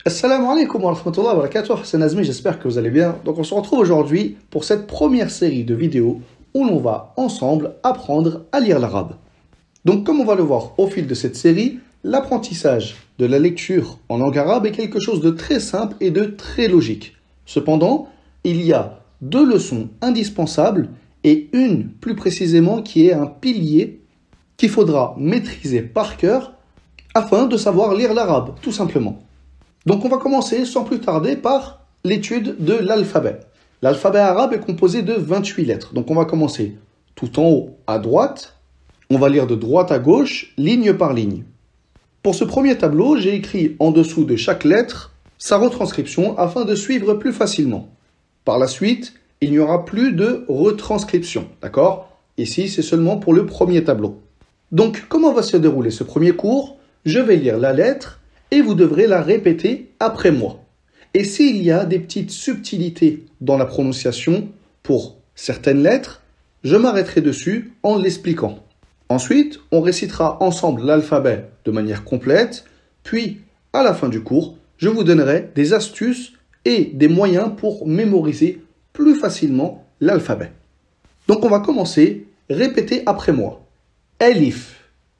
Assalamu alaikum wa rahmatullahi wa barakatuh, c'est Nazmi, j'espère que vous allez bien. Donc on se retrouve aujourd'hui pour cette première série de vidéos où l'on va ensemble apprendre à lire l'arabe. Donc comme on va le voir au fil de cette série, l'apprentissage de la lecture en langue arabe est quelque chose de très simple et de très logique. Cependant, il y a deux leçons indispensables et une plus précisément qui est un pilier qu'il faudra maîtriser par cœur afin de savoir lire l'arabe, tout simplement. Donc on va commencer sans plus tarder par l'étude de l'alphabet. L'alphabet arabe est composé de 28 lettres. Donc on va commencer tout en haut à droite. On va lire de droite à gauche, ligne par ligne. Pour ce premier tableau, j'ai écrit en dessous de chaque lettre sa retranscription afin de suivre plus facilement. Par la suite, il n'y aura plus de retranscription, d'accord? Ici, c'est seulement pour le premier tableau. Donc, comment va se dérouler ce premier cours? Je vais lire la lettre et vous devrez la répéter après moi. Et s'il y a des petites subtilités dans la prononciation pour certaines lettres, je m'arrêterai dessus en l'expliquant. Ensuite, on récitera ensemble l'alphabet de manière complète, puis à la fin du cours, je vous donnerai des astuces et des moyens pour mémoriser plus facilement l'alphabet. Donc on va commencer, répétez après moi. Elif.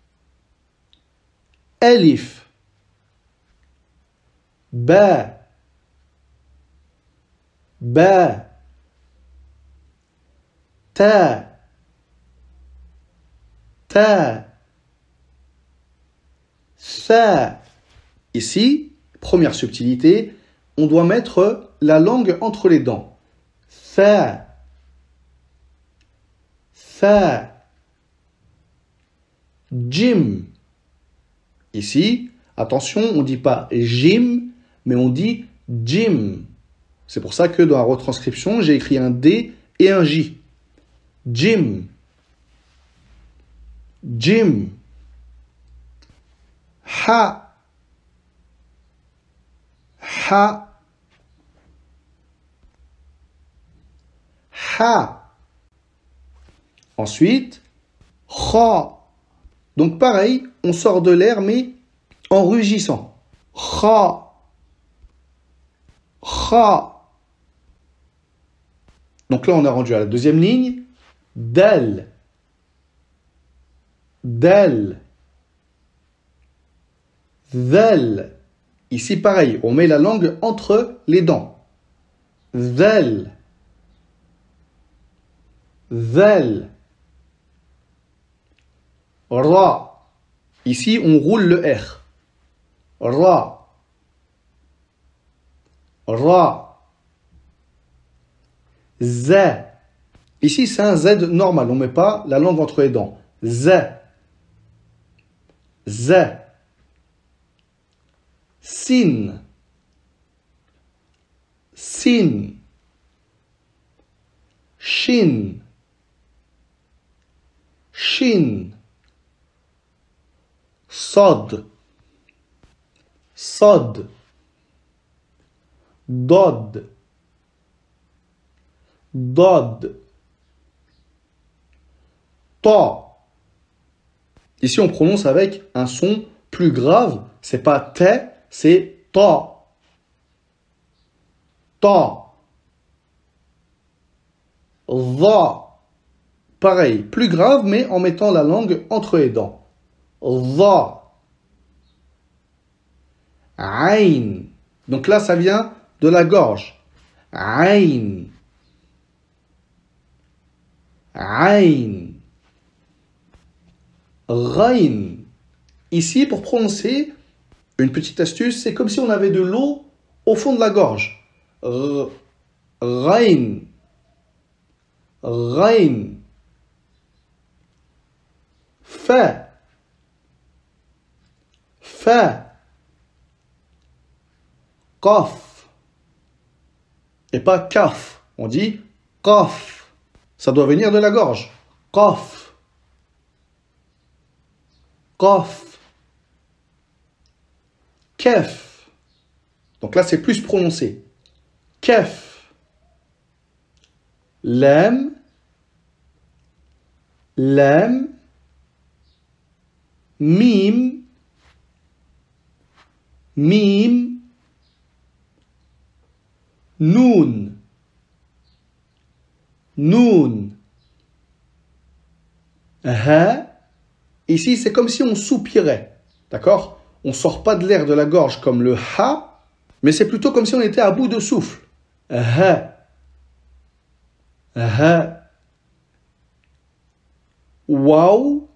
Elif. Ba. Ba. Ta. Ta. Sa. Ici, première subtilité, on doit mettre la langue entre les dents. Sa. Sa. Jim. Ici, attention, on ne dit pas Jim, mais on dit Jim. C'est pour ça que dans la retranscription, j'ai écrit un D et un J. Jim. Jim. Ha. Ha. Ha. Ensuite, Kha. Donc pareil, on sort de l'air mais en rugissant. Kha. Kha. Donc là, on a rendu à la deuxième ligne. Dal. Dal. Zal. Ici, pareil, on met la langue entre les dents. Zal. Zal. Ra. Ici, on roule le R. Ra. Ra. Z. Ici, c'est un Z normal. On ne met pas la langue entre les dents. Z. Z. Sin. Sin. Shin. Shin. Sod. Sod. Dod. Dod. Ta. Ici, on prononce avec un son plus grave. C'est pas te, c'est ta. Ta. Va. Pareil, plus grave, mais en mettant la langue entre les dents. Va. Ain. Donc là, ça vient de la gorge. Ain. Ain. Rain. Ici, pour prononcer, une petite astuce, c'est comme si on avait de l'eau au fond de la gorge. Rain. Rain. Fa. Fa. Qaf. Et pas kaf. On dit qaf. Ça doit venir de la gorge. Qaf. Qaf. Kef. Donc là, c'est plus prononcé. Kef. Lam. Lam. Mim. Mim. Noun. Noun. Ha. Ici, c'est comme si on soupirait. D'accord? On ne sort pas de l'air de la gorge comme le ha, mais c'est plutôt comme si on était à bout de souffle. Ha. Ha. Waouh.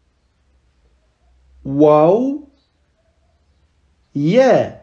Waouh. Yeah.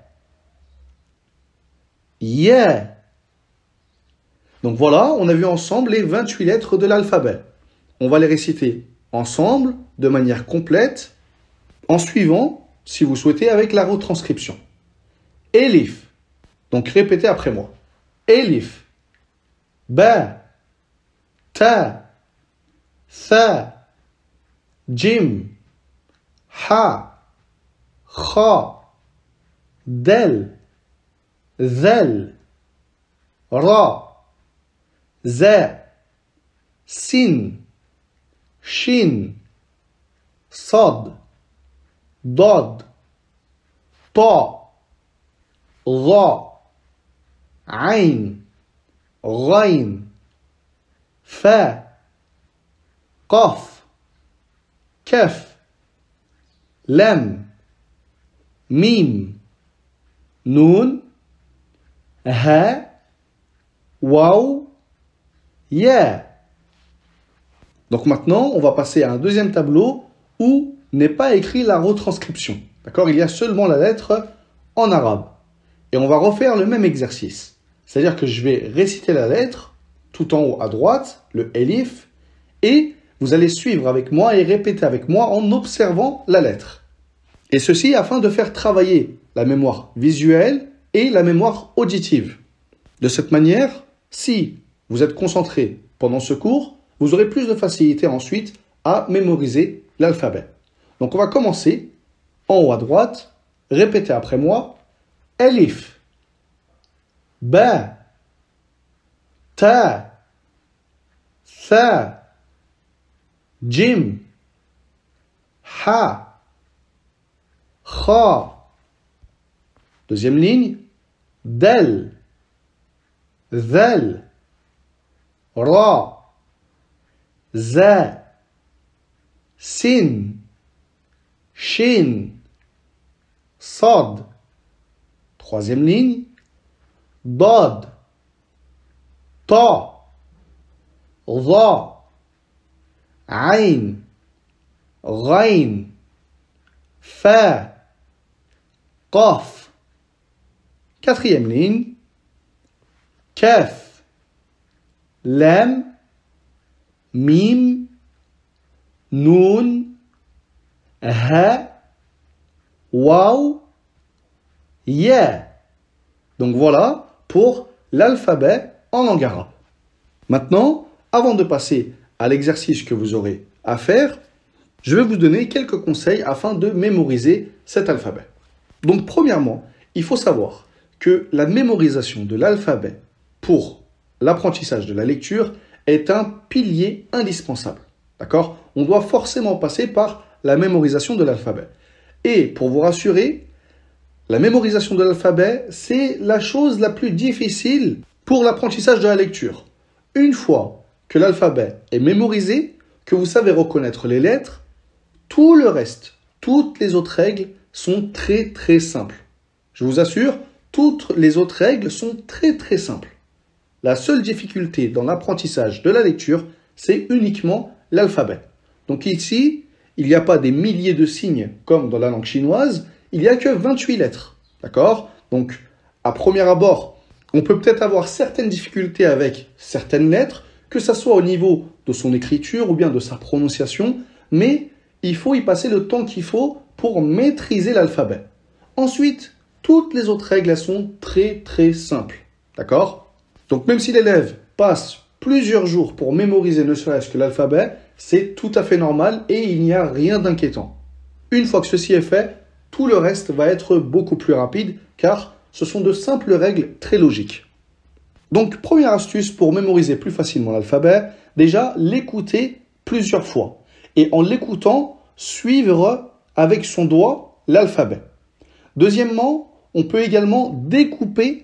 Yeah. Donc voilà, on a vu ensemble les 28 lettres de l'alphabet. On va les réciter ensemble, de manière complète, en suivant, si vous souhaitez, avec la retranscription. Elif. Donc répétez après moi. Elif. Ba. Ta. Tha. Jim. Ha. Kha. Del. Zel. Ra. Za. Sin. Shin. Sad. Dad. Ta. Dha. Ain. Ghain. Fa. Qaf. Kaf. Lam. Mim. Noun. Ha. Waouh. Yeah. Donc maintenant, on va passer à un deuxième tableau où n'est pas écrit la retranscription. D'accord? Il y a seulement la lettre en arabe. Et on va refaire le même exercice. C'est-à-dire que je vais réciter la lettre tout en haut à droite, le elif, et vous allez suivre avec moi et répéter avec moi en observant la lettre. Et ceci afin de faire travailler la mémoire visuelle et la mémoire auditive. De cette manière, si vous êtes concentré pendant ce cours, vous aurez plus de facilité ensuite à mémoriser l'alphabet. Donc on va commencer en haut à droite, répétez après moi, Elif, Ba, Ta, Tha, Jim, Ha, Kha. Deuxième ligne, Del, Zal, Ra, Za, Sin, Shin, Sad. Troisième ligne, Dad, Ta, Dha, Ain, Ghain, Fa, Qaf. Quatrième ligne, Kaf, Lam, Mim, Noun, Ha, Waouh, Yeah. Donc voilà pour l'alphabet en langue arabe. Maintenant, avant de passer à l'exercice que vous aurez à faire, je vais vous donner quelques conseils afin de mémoriser cet alphabet. Donc premièrement, il faut savoir que la mémorisation de l'alphabet pour l'apprentissage de la lecture est un pilier indispensable. D'accord? On doit forcément passer par la mémorisation de l'alphabet. Et pour vous rassurer, la mémorisation de l'alphabet, c'est la chose la plus difficile pour l'apprentissage de la lecture. Une fois que l'alphabet est mémorisé, que vous savez reconnaître les lettres, tout le reste, toutes les autres règles sont très très simples. Je vous assure, toutes les autres règles sont très très simples. La seule difficulté dans l'apprentissage de la lecture, c'est uniquement l'alphabet. Donc ici, il n'y a pas des milliers de signes comme dans la langue chinoise, il n'y a que 28 lettres. D'accord? Donc, à premier abord, on peut peut-être avoir certaines difficultés avec certaines lettres, que ce soit au niveau de son écriture ou bien de sa prononciation, mais il faut y passer le temps qu'il faut pour maîtriser l'alphabet. Ensuite, toutes les autres règles elles sont très très simples. D'accord? Donc même si l'élève passe plusieurs jours pour mémoriser ne serait-ce que l'alphabet, c'est tout à fait normal et il n'y a rien d'inquiétant. Une fois que ceci est fait, tout le reste va être beaucoup plus rapide car ce sont de simples règles très logiques. Donc première astuce pour mémoriser plus facilement l'alphabet, déjà l'écouter plusieurs fois. Et en l'écoutant, suivre avec son doigt l'alphabet. Deuxièmement, on peut également découper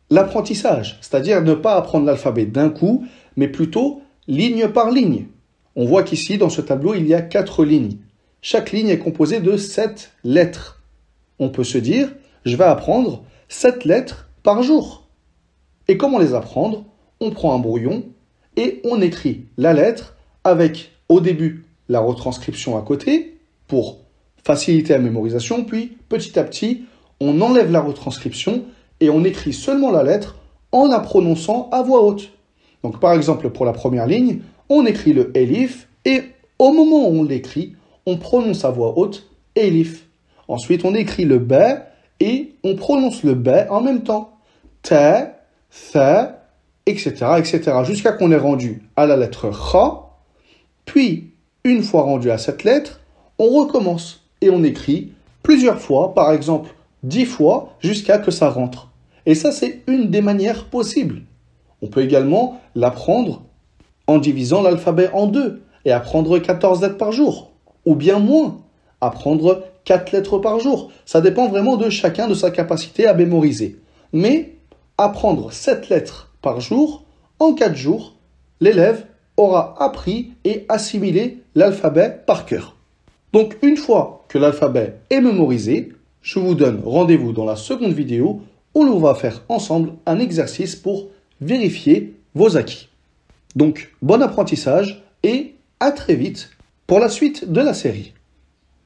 l'apprentissage, c'est-à-dire ne pas apprendre l'alphabet d'un coup, mais plutôt ligne par ligne. On voit qu'ici, dans ce tableau, il y a 4 lignes. Chaque ligne est composée de 7 lettres. On peut se dire, je vais apprendre 7 lettres par jour. Et comment les apprendre? On prend un brouillon et on écrit la lettre avec, au début, la retranscription à côté pour faciliter la mémorisation, puis petit à petit, on enlève la retranscription et on écrit seulement la lettre en la prononçant à voix haute. Donc par exemple, pour la première ligne, on écrit le Elif et au moment où on l'écrit, on prononce à voix haute Elif. Ensuite, on écrit le B et on prononce le B en même temps. Ta, tha, etc., etc. jusqu'à qu'on ait rendu à la lettre Kha. Puis, une fois rendu à cette lettre, on recommence et on écrit plusieurs fois, par exemple 10 fois, jusqu'à que ça rentre. Et ça, c'est une des manières possibles. On peut également l'apprendre en divisant l'alphabet en 2 et apprendre 14 lettres par jour. Ou bien moins, apprendre 4 lettres par jour. Ça dépend vraiment de chacun, de sa capacité à mémoriser. Mais apprendre 7 lettres par jour, en 4 jours, l'élève aura appris et assimilé l'alphabet par cœur. Donc une fois que l'alphabet est mémorisé, je vous donne rendez-vous dans la seconde vidéo où l'on va faire ensemble un exercice pour vérifier vos acquis. Donc bon apprentissage et à très vite pour la suite de la série.